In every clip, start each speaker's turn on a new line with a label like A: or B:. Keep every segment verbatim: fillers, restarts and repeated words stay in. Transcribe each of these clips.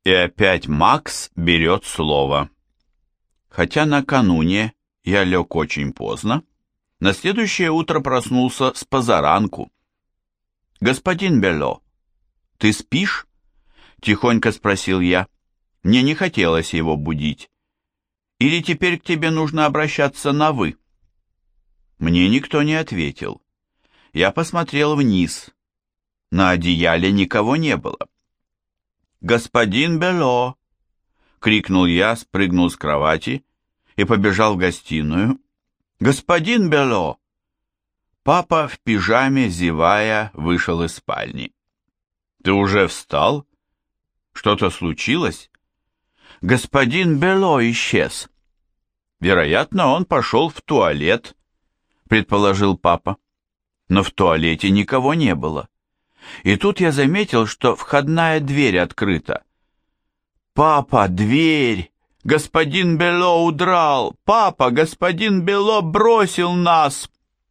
A: И опять Макс берет слово. Хотя накануне я лег очень поздно, на следующее утро проснулся с позаранку. «Господин Белло, ты спишь?» — тихонько спросил я. Мне не хотелось его будить. «Или теперь к тебе нужно обращаться на «вы»?» Мне никто не ответил. Я посмотрел вниз. На одеяле никого не было. «Господин Белло!» — крикнул я, спрыгнул с кровати и побежал в гостиную. «Господин Белло!» Папа в пижаме, зевая, вышел из спальни. «Ты уже встал? Что-то случилось?» «Господин Белло исчез». «Вероятно, он пошел в туалет», — предположил папа. Но в туалете никого не было. И тут я заметил, что входная дверь открыта. «Папа, дверь! Господин Белло удрал! Папа, господин Белло бросил нас!»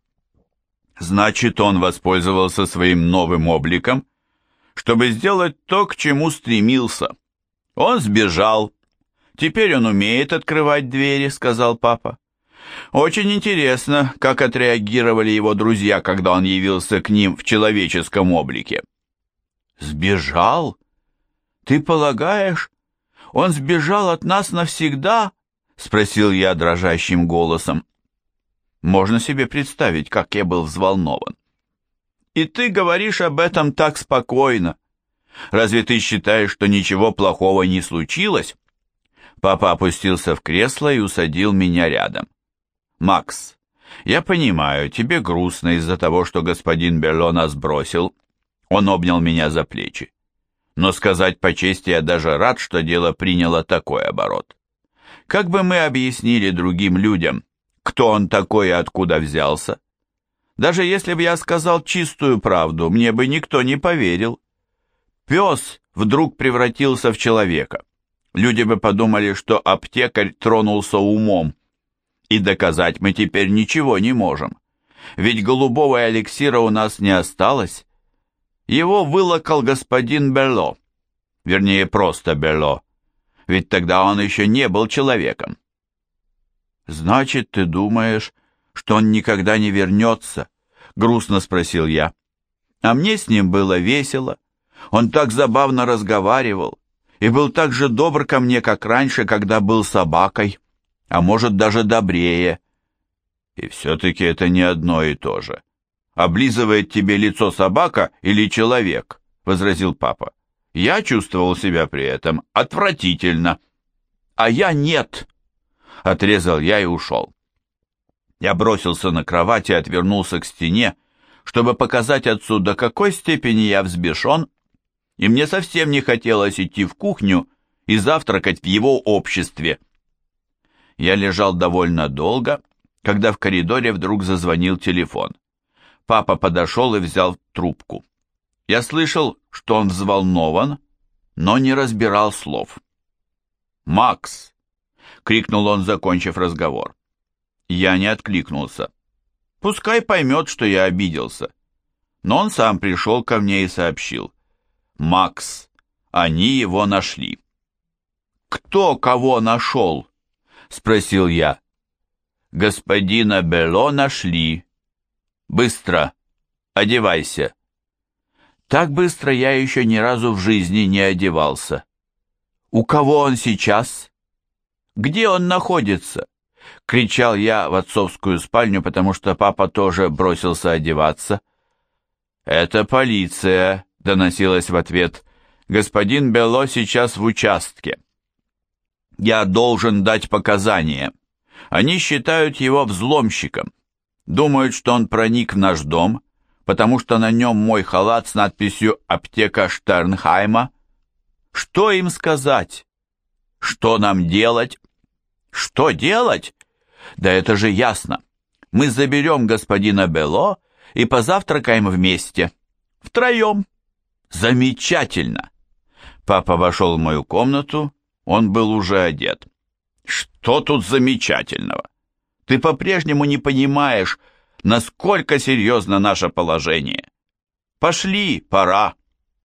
A: Значит, он воспользовался своим новым обликом, чтобы сделать то, к чему стремился. Он сбежал. Теперь он умеет открывать двери, сказал папа. Очень интересно, как отреагировали его друзья, когда он явился к ним в человеческом облике. «Сбежал? Ты полагаешь, он сбежал от нас навсегда?» — спросил я дрожащим голосом. Можно себе представить, как я был взволнован. «И ты говоришь об этом так спокойно. Разве ты считаешь, что ничего плохого не случилось?» Папа опустился в кресло и усадил меня рядом. «Макс, я понимаю, тебе грустно из-за того, что господин Белло нас бросил». Он обнял меня за плечи. «Но сказать по чести, я даже рад, что дело приняло такой оборот. Как бы мы объяснили другим людям, кто он такой и откуда взялся? Даже если бы я сказал чистую правду, мне бы никто не поверил. Пес вдруг превратился в человека. Люди бы подумали, что аптекарь тронулся умом. И доказать мы теперь ничего не можем. Ведь голубого эликсира у нас не осталось. Его вылокал господин Белло. Вернее, просто Белло. Ведь тогда он еще не был человеком. «Значит, ты думаешь, что он никогда не вернется?» — грустно спросил я. А мне с ним было весело. Он так забавно разговаривал и был так же добр ко мне, как раньше, когда был собакой, а может, даже добрее. И все-таки это не одно и то же. «Облизывает тебе лицо собака или человек?» — возразил папа. «Я чувствовал себя при этом отвратительно». «А я нет!» — отрезал я и ушел. Я бросился на кровать и отвернулся к стене, чтобы показать отцу, до какой степени я взбешен, и мне совсем не хотелось идти в кухню и завтракать в его обществе. Я лежал довольно долго, когда в коридоре вдруг зазвонил телефон. Папа подошел и взял трубку. Я слышал, что он взволнован, но не разбирал слов. «Макс!» — крикнул он, закончив разговор. Я не откликнулся. Пускай поймет, что я обиделся. Но он сам пришел ко мне и сообщил. «Макс, они его нашли». «Кто кого нашел?» — спросил я. «Господина Белло нашли. Быстро, одевайся». Так быстро я еще ни разу в жизни не одевался. «У кого он сейчас? Где он находится?» — кричал я в отцовскую спальню, потому что папа тоже бросился одеваться. «Это полиция», — доносилось в ответ. «Господин Белло сейчас в участке». «Я должен дать показания. Они считают его взломщиком. Думают, что он проник в наш дом, потому что на нем мой халат с надписью «Аптека Штернхайма». Что им сказать? Что нам делать? Что делать? Да это же ясно. Мы заберем господина Белло и позавтракаем вместе. Втроем. Замечательно. Папа вошел в мою комнату, он был уже одет. Что тут замечательного? Ты по-прежнему не понимаешь, насколько серьезно наше положение. Пошли, пора.